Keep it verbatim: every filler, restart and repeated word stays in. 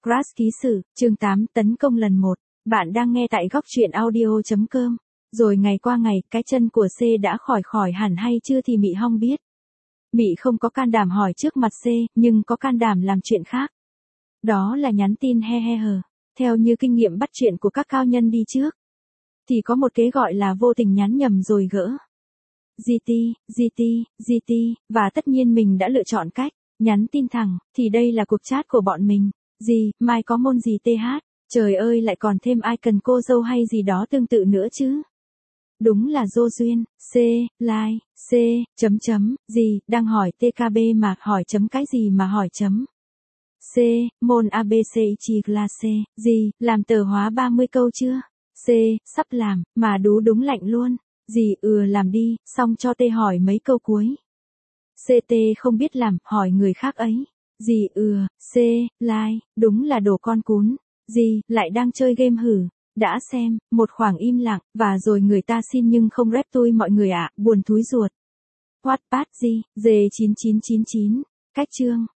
Crash ký sự, chương tám, tấn công lần một. Bạn đang nghe tại góc truyện audio chấm com. Rồi ngày qua ngày, cái chân của C đã khỏi khỏi hẳn hay chưa thì Mị hong biết. Mị không có can đảm hỏi trước mặt C, nhưng có can đảm làm chuyện khác. Đó là nhắn tin he he hờ. Theo như kinh nghiệm bắt chuyện của các cao nhân đi trước, thì có một kế gọi là vô tình nhắn nhầm rồi gỡ. giê tê, giê tê, giê tê, và tất nhiên mình đã lựa chọn cách nhắn tin thẳng, thì đây là cuộc chat của bọn mình. Gì, mai có môn gì tê hát, trời ơi lại còn thêm icon cô dâu hay gì đó tương tự nữa chứ. Đúng là dô duyên, C, like, C, chấm chấm, gì, đang hỏi tê ca bê mà hỏi chấm cái gì mà hỏi chấm. C, môn a bê xê chi classe, gì, làm tờ hóa ba mươi câu chưa? C, sắp làm, mà đú đúng lạnh luôn. Gì, ừ làm đi, xong cho tê hỏi mấy câu cuối. xê tê không biết làm, hỏi người khác ấy. Gì, ừ, C, like, đúng là đồ con cún. Gì, lại đang chơi game hử. Đã xem, một khoảng im lặng, và rồi người ta xin nhưng không rep tôi mọi người ạ, buồn thúi ruột. Wattpad gì, G chín chín chín chín, cách chương,